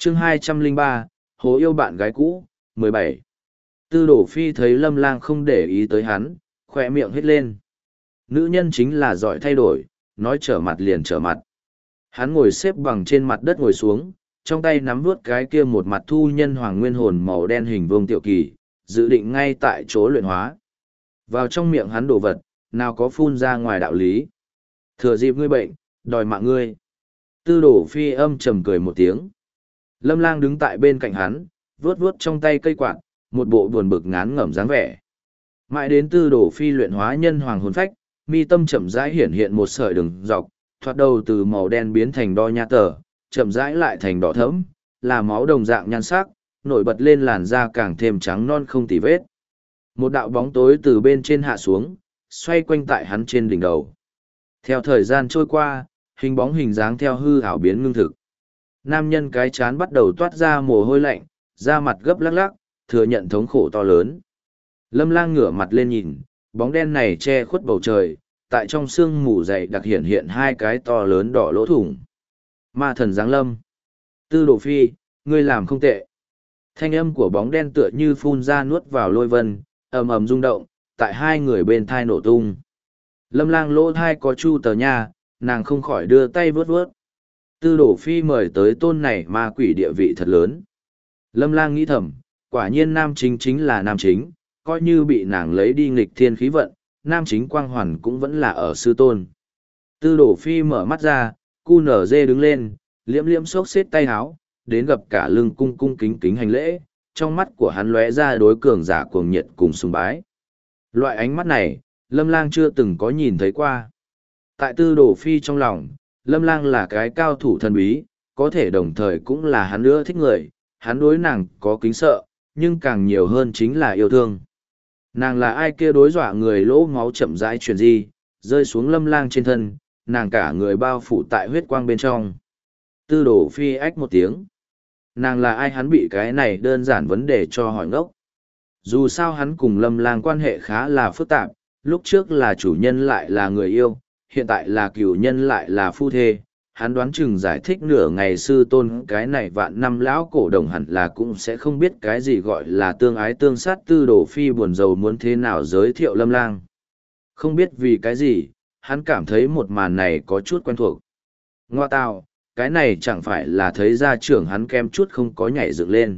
chương 203, Hồ yêu bạn gái cũ, 17. Tư đổ phi thấy Lâm Lang không để ý tới hắn, khỏe miệng hết lên. Nữ nhân chính là giỏi thay đổi, nói trở mặt liền trở mặt. Hắn ngồi xếp bằng trên mặt đất ngồi xuống, trong tay nắm vuốt cái kia một mặt thu nhân hoàng nguyên hồn màu đen hình vuông tiểu kỳ, dự định ngay tại chỗ luyện hóa. Vào trong miệng hắn đồ vật, nào có phun ra ngoài đạo lý. Thừa dịp ngươi bệnh, đòi mạng ngươi. Tư đổ phi âm trầm cười một tiếng. Lâm Lang đứng tại bên cạnh hắn, vuốt vuốt trong tay cây quạt, một bộ buồn bực ngán ngẩm dáng vẻ. Mãi đến tư đổ phi luyện hóa nhân hoàng hồn phách, mi tâm chậm rãi hiển hiện một sợi đường dọc, thoạt đầu từ màu đen biến thành đo nha tờ, chậm rãi lại thành đỏ thẫm, là máu đồng dạng nhan sắc, nổi bật lên làn da càng thêm trắng non không tì vết. Một đạo bóng tối từ bên trên hạ xuống, xoay quanh tại hắn trên đỉnh đầu. Theo thời gian trôi qua, hình bóng hình dáng theo hư ảo biến ngưng thực. Nam nhân cái chán bắt đầu toát ra mồ hôi lạnh, da mặt gấp lắc lắc, thừa nhận thống khổ to lớn. Lâm Lang ngửa mặt lên nhìn, bóng đen này che khuất bầu trời, tại trong sương mù dày đặc hiện hiện hai cái to lớn đỏ lỗ thủng. Ma thần giáng lâm. Tư đồ phi, ngươi làm không tệ. Thanh âm của bóng đen tựa như phun ra nuốt vào lôi vân, ầm ầm rung động, tại hai người bên thai nổ tung. Lâm Lang lỗ thai có chu tờ nha, nàng không khỏi đưa tay vớt vớt. Tư đổ phi mời tới tôn này ma quỷ địa vị thật lớn. Lâm Lang nghĩ thầm, quả nhiên nam chính chính là nam chính, coi như bị nàng lấy đi nghịch thiên khí vận, nam chính quang hoàn cũng vẫn là ở sư tôn. Tư đổ phi mở mắt ra, cu nở dê đứng lên, liễm liễm xốc xếp tay háo, đến gặp cả lưng cung cung kính kính hành lễ, trong mắt của hắn lóe ra đối cường giả cuồng nhiệt cùng sùng bái. Loại ánh mắt này, Lâm Lang chưa từng có nhìn thấy qua. Tại tư đổ phi trong lòng, Lâm Lang là cái cao thủ thần bí, có thể đồng thời cũng là hắn ưa thích người, hắn đối nàng có kính sợ, nhưng càng nhiều hơn chính là yêu thương. Nàng là ai kia đối dọa người lỗ máu chậm rãi truyền di, rơi xuống Lâm Lang trên thân, nàng cả người bao phủ tại huyết quang bên trong. Tư đổ phi ách một tiếng. Nàng là ai hắn bị cái này đơn giản vấn đề cho hỏi ngốc. Dù sao hắn cùng Lâm Lang quan hệ khá là phức tạp, lúc trước là chủ nhân lại là người yêu, hiện tại là cửu nhân lại là phu thê. Hắn đoán chừng giải thích nửa ngày sư tôn cái này vạn năm lão cổ đồng hẳn là cũng sẽ không biết cái gì gọi là tương ái tương sát. Tư đồ phi buồn rầu muốn thế nào giới thiệu Lâm Lang. Không biết vì cái gì, hắn cảm thấy một màn này có chút quen thuộc. Ngoa tào, cái này chẳng phải là thấy gia trưởng hắn kem chút không có nhảy dựng lên.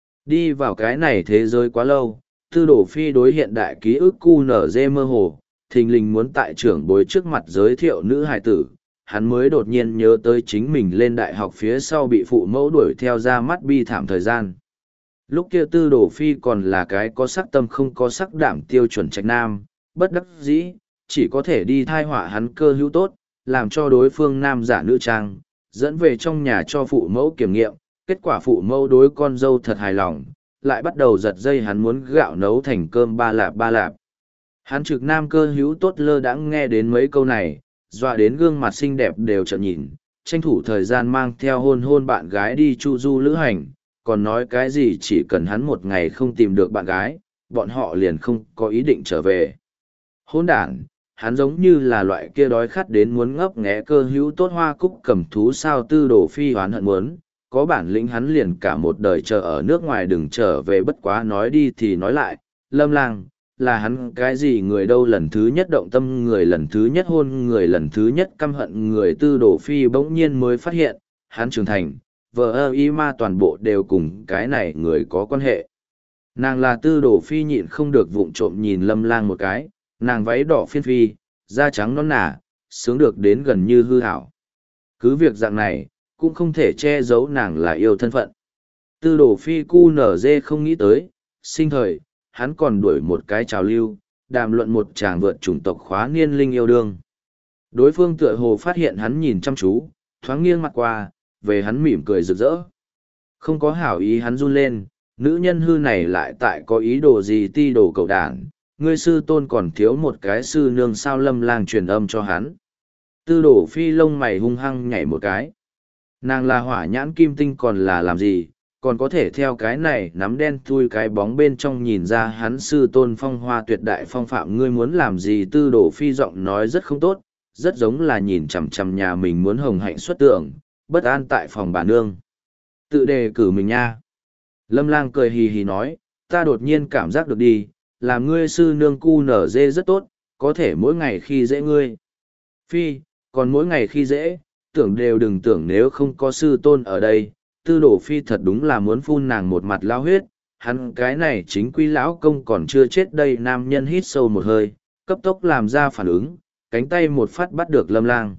Đi vào cái này thế giới quá lâu, tư đồ phi đối hiện đại ký ức QNZ mơ hồ, thình lình muốn tại trưởng bối trước mặt giới thiệu nữ hài tử, hắn mới đột nhiên nhớ tới chính mình lên đại học phía sau bị phụ mẫu đuổi theo ra mắt bi thảm thời gian. Lúc kia tư đồ phi còn là cái có sắc tâm không có sắc đảm tiêu chuẩn trạch nam, bất đắc dĩ, chỉ có thể đi thai họa hắn cơ hữu tốt, làm cho đối phương nam giả nữ trang, dẫn về trong nhà cho phụ mẫu kiểm nghiệm, kết quả phụ mẫu đối con dâu thật hài lòng, lại bắt đầu giật dây hắn muốn gạo nấu thành cơm ba lạp. Hắn trực nam cơ hữu tốt lơ đãng nghe đến mấy câu này, dọa đến gương mặt xinh đẹp đều trợn nhìn, tranh thủ thời gian mang theo hôn bạn gái đi chu du lữ hành, còn nói cái gì chỉ cần hắn một ngày không tìm được bạn gái, bọn họ liền không có ý định trở về. Hôn đản, hắn giống như là loại kia đói khát đến muốn ngấp nghé cơ hữu tốt hoa cúc cầm thú sao. Tư đồ phi hoán hận muốn, có bản lĩnh hắn liền cả một đời chờ ở nước ngoài đừng trở về. Bất quá nói đi thì nói lại, Lâm Lang, là hắn cái gì người đâu, lần thứ nhất động tâm người, lần thứ nhất hôn người, lần thứ nhất căm hận người. Tư đồ phi bỗng nhiên mới phát hiện, hắn trưởng thành, vợ ơ y ma toàn bộ đều cùng cái này người có quan hệ. Nàng là tư đồ phi nhịn không được vụng trộm nhìn Lâm Lang một cái, nàng váy đỏ phiên phi, da trắng non nả, sướng được đến gần như hư hảo. Cứ việc dạng này, cũng không thể che giấu nàng là yêu thân phận. Tư đồ phi cu nở dê không nghĩ tới, sinh thời, hắn còn đuổi một cái trào lưu, đàm luận một chàng vượt chủng tộc khóa niên linh yêu đương. Đối phương tựa hồ phát hiện hắn nhìn chăm chú, thoáng nghiêng mặt qua, về hắn mỉm cười rực rỡ. Không có hảo ý hắn run lên, nữ nhân hư này lại tại có ý đồ gì ti đồ cầu đản, ngươi sư tôn còn thiếu một cái sư nương sao. Lâm Lang truyền âm cho hắn. Tư đổ phi lông mày hung hăng nhảy một cái. Nàng là hỏa nhãn kim tinh còn là làm gì, còn có thể theo cái này nắm đen thui cái bóng bên trong nhìn ra hắn sư tôn phong hoa tuyệt đại phong phạm. Ngươi muốn làm gì? Tư đổ phi giọng nói rất không tốt, rất giống là nhìn chằm chằm nhà mình muốn hồng hạnh xuất tưởng, bất an tại phòng bà nương. Tự đề cử mình nha. Lâm Lang cười hì hì nói, ta đột nhiên cảm giác được đi, làm ngươi sư nương cu nở dê rất tốt, có thể mỗi ngày khi dễ ngươi. Phi, còn mỗi ngày khi dễ, tưởng đều đừng tưởng nếu không có sư tôn ở đây, tư đổ phi thật đúng là muốn phun nàng một mặt lao huyết. Hắn cái này chính quy lão công còn chưa chết đây. Nam nhân hít sâu một hơi, cấp tốc làm ra phản ứng, cánh tay một phát bắt được Lâm Lang.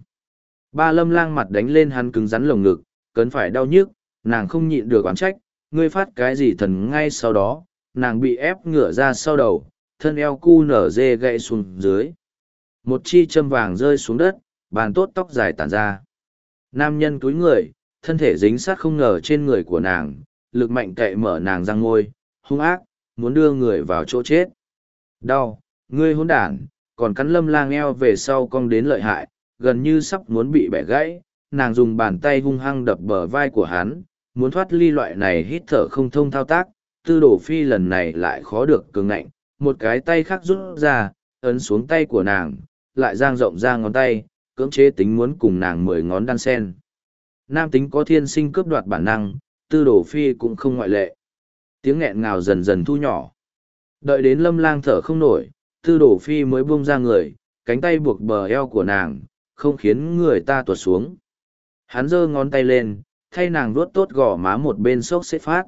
Ba Lâm Lang mặt đánh lên hắn cứng rắn lồng ngực, cấn phải đau nhức, nàng không nhịn được oán trách, ngươi phát cái gì thần. Ngay sau đó, nàng bị ép ngửa ra sau đầu, thân eo cu nở dê gãy xuống dưới. Một chi châm vàng rơi xuống đất, bàn tốt tóc dài tản ra. Nam nhân cúi người, thân thể dính sát không ngờ trên người của nàng, lực mạnh cậy mở nàng răng môi, hung ác, muốn đưa người vào chỗ chết. Đau, ngươi hỗn đản, còn cắn Lâm Lang eo về sau cong đến lợi hại, gần như sắp muốn bị bẻ gãy. Nàng dùng bàn tay hung hăng đập bờ vai của hắn, muốn thoát ly loại này hít thở không thông thao tác. Tư đổ phi lần này lại khó được cường ngạnh, một cái tay khác rút ra, ấn xuống tay của nàng, lại dang rộng ra ngón tay, cưỡng chế tính muốn cùng nàng 10 ngón đan sen. Nam tính có thiên sinh cướp đoạt bản năng, tư đổ phi cũng không ngoại lệ. Tiếng nghẹn ngào dần dần thu nhỏ. Đợi đến Lâm Lang thở không nổi, tư đổ phi mới buông ra người, cánh tay buộc bờ eo của nàng, không khiến người ta tuột xuống. Hắn giơ ngón tay lên, thay nàng vuốt tốt gò má một bên sốc xếp phát.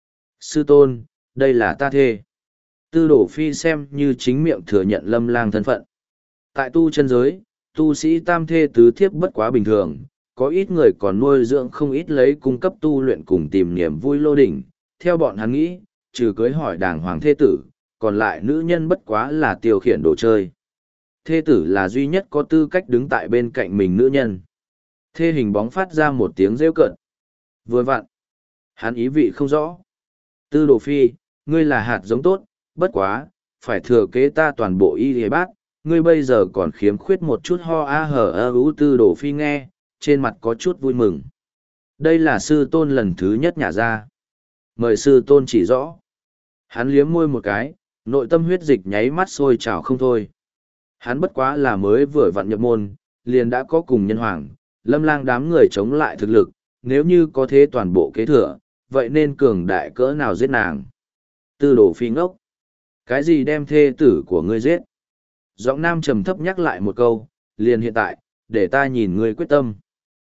Sư tôn, đây là ta thê. Tư đổ phi xem như chính miệng thừa nhận Lâm Lang thân phận. Tại tu chân giới, tu sĩ tam thê tứ thiếp bất quá bình thường, có ít người còn nuôi dưỡng không ít lấy cung cấp tu luyện cùng tìm niềm vui lô đỉnh. Theo bọn hắn nghĩ, trừ cưới hỏi đàng hoàng thê tử, còn lại nữ nhân bất quá là tiêu khiển đồ chơi. Thê tử là duy nhất có tư cách đứng tại bên cạnh mình nữ nhân. Thê hình bóng phát ra một tiếng rêu cợt. Vừa vặn. Hắn ý vị không rõ. Tư đồ phi, ngươi là hạt giống tốt, bất quá, phải thừa kế ta toàn bộ y hề bát, ngươi bây giờ còn khiếm khuyết một chút ho a hở ơ ú. Tư đồ phi nghe, trên mặt có chút vui mừng. Đây là sư tôn lần thứ nhất nhả ra. Mời sư tôn chỉ rõ. Hắn liếm môi một cái, nội tâm huyết dịch nháy mắt sôi trào không thôi. Hắn bất quá là mới vừa vặn nhập môn, liền đã có cùng nhân hoàng, Lâm Lang đám người chống lại thực lực, nếu như có thế toàn bộ kế thừa, vậy nên cường đại cỡ nào giết nàng. Tư đồ phi ngốc. Cái gì đem thê tử của ngươi giết? Giọng nam trầm thấp nhắc lại một câu, liền hiện tại, để ta nhìn ngươi quyết tâm.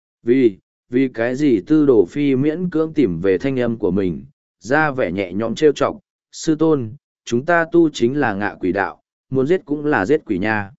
Vì cái gì tư đồ phi miễn cưỡng tìm về thanh âm của mình, ra vẻ nhẹ nhõm trêu chọc, sư tôn, chúng ta tu chính là ngạ quỷ đạo, muốn giết cũng là giết quỷ nha.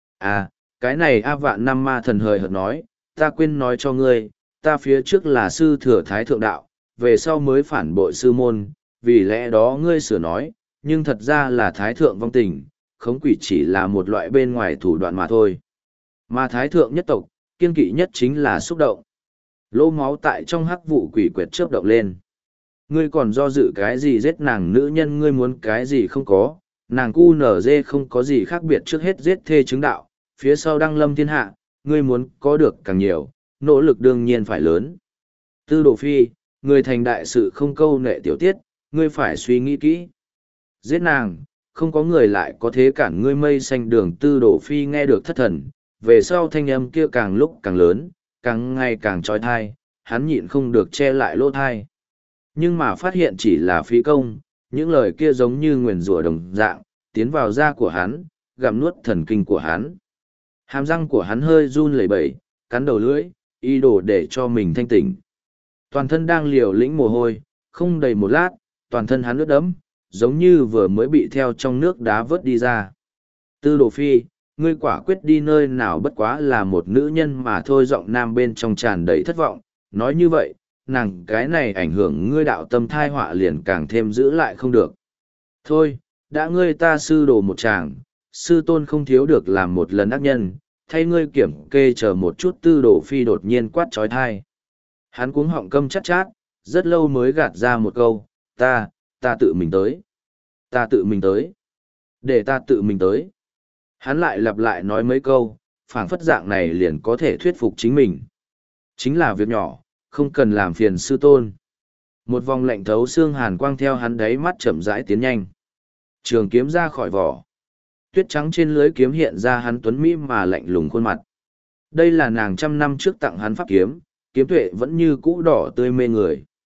À, cái này A Vạn Năm Ma Thần hời hợt nói, ta quên nói cho ngươi, ta phía trước là sư thừa thái thượng đạo, về sau mới phản bội sư môn, vì lẽ đó ngươi sửa nói, nhưng thật ra là thái thượng vong tình, khống quỷ chỉ là một loại bên ngoài thủ đoạn mà thôi. Mà thái thượng nhất tộc, kiên kỵ nhất chính là xúc động. Lô máu tại trong hắc vụ quỷ quyệt chớp động lên. Ngươi còn do dự cái gì giết nàng nữ nhân, ngươi muốn cái gì không có, nàng cu nở dê không có gì khác biệt, trước hết giết thê chứng đạo, phía sau đăng lâm thiên hạ, ngươi muốn có được càng nhiều, nỗ lực đương nhiên phải lớn. Tư đồ phi, người thành đại sự không câu nệ tiểu tiết, ngươi phải suy nghĩ kỹ. Giết nàng, không có người lại có thế cản ngươi mây xanh đường. Tư đồ phi nghe được thất thần, về sau thanh âm kia càng lúc càng lớn, càng ngày càng trói thai, hắn nhịn không được che lại lỗ thai. Nhưng mà phát hiện chỉ là phí công, những lời kia giống như nguyền rủa đồng dạng, tiến vào da của hắn, gặm nuốt thần kinh của hắn. Hàm răng của hắn hơi run lẩy bẩy, cắn đầu lưỡi, ý đồ để cho mình thanh tỉnh. Toàn thân đang liều lĩnh mồ hôi, không đầy một lát, toàn thân hắn ướt đẫm, giống như vừa mới bị theo trong nước đá vớt đi ra. Tư đồ phi, ngươi quả quyết đi nơi nào bất quá là một nữ nhân mà thôi. Giọng nam bên trong tràn đầy thất vọng, nói như vậy, nàng cái này ảnh hưởng ngươi đạo tâm thai họa liền càng thêm giữ lại không được. Thôi, đã ngươi ta sư đồ một chàng, sư tôn không thiếu được làm một lần ác nhân, thay ngươi kiểm kê chờ một chút. Tư đồ phi đột nhiên quát trói thai. Hắn cuống họng câm chát chát, rất lâu mới gạt ra một câu, ta tự mình tới. Ta tự mình tới. Để ta tự mình tới. Hắn lại lặp lại nói mấy câu, phảng phất dạng này liền có thể thuyết phục chính mình. Chính là việc nhỏ, không cần làm phiền sư tôn. Một vòng lạnh thấu xương hàn quang theo hắn đáy mắt chậm rãi tiến nhanh. Trường kiếm ra khỏi vỏ. Tuyết trắng trên lưới kiếm hiện ra hắn tuấn mỹ mà lạnh lùng khuôn mặt. Đây là nàng trăm năm trước tặng hắn pháp kiếm, kiếm tuệ vẫn như cũ đỏ tươi mê người.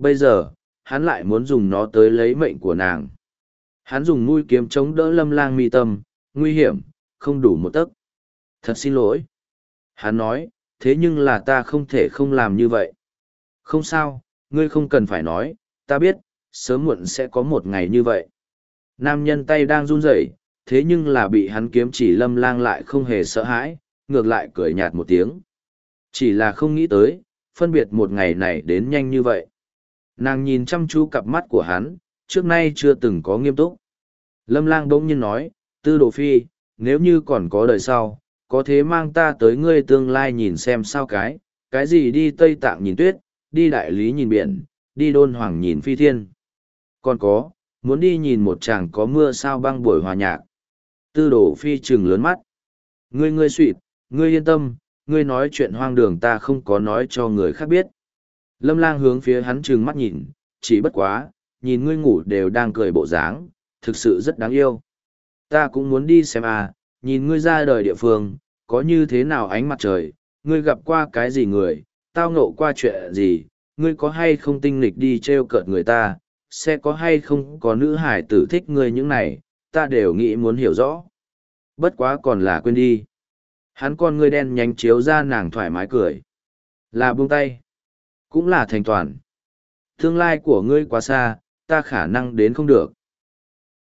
Bây giờ, hắn lại muốn dùng nó tới lấy mệnh của nàng. Hắn dùng mũi kiếm chống đỡ Lâm Lang mi tâm, nguy hiểm, không đủ một tấc. Thật xin lỗi. Hắn nói, thế nhưng là ta không thể không làm như vậy. Không sao, ngươi không cần phải nói, ta biết, sớm muộn sẽ có một ngày như vậy. Nam nhân tay đang run rẩy, thế nhưng là bị hắn kiếm chỉ Lâm Lang lại không hề sợ hãi, ngược lại cười nhạt một tiếng. Chỉ là không nghĩ tới, phân biệt một ngày này đến nhanh như vậy. Nàng nhìn chăm chú cặp mắt của hắn, trước nay chưa từng có nghiêm túc. Lâm Lang bỗng nhiên nói, Tư Đồ Phi, nếu như còn có đời sau, có thế mang ta tới ngươi tương lai nhìn xem sao cái gì đi Tây Tạng nhìn tuyết, đi Đại Lý nhìn biển, đi Đôn Hoàng nhìn phi thiên. Còn có, muốn đi nhìn một chàng có mưa sao băng buổi hòa nhạc. Tư Đồ Phi trừng lớn mắt. Ngươi suỵt, ngươi yên tâm, ngươi nói chuyện hoang đường ta không có nói cho người khác biết. Lâm Lang hướng phía hắn trừng mắt nhìn, chỉ bất quá, nhìn ngươi ngủ đều đang cười bộ dáng, thực sự rất đáng yêu. Ta cũng muốn đi xem à, nhìn ngươi ra đời địa phương, có như thế nào ánh mặt trời, ngươi gặp qua cái gì người, tao ngộ qua chuyện gì, ngươi có hay không tinh nghịch đi trêu cợt người ta, sẽ có hay không có nữ hải tử thích ngươi những này, ta đều nghĩ muốn hiểu rõ. Bất quá còn là quên đi. Hắn con ngươi đen nhánh chiếu ra nàng thoải mái cười. Là buông tay. Cũng là thành toàn. Tương lai của ngươi quá xa, ta khả năng đến không được.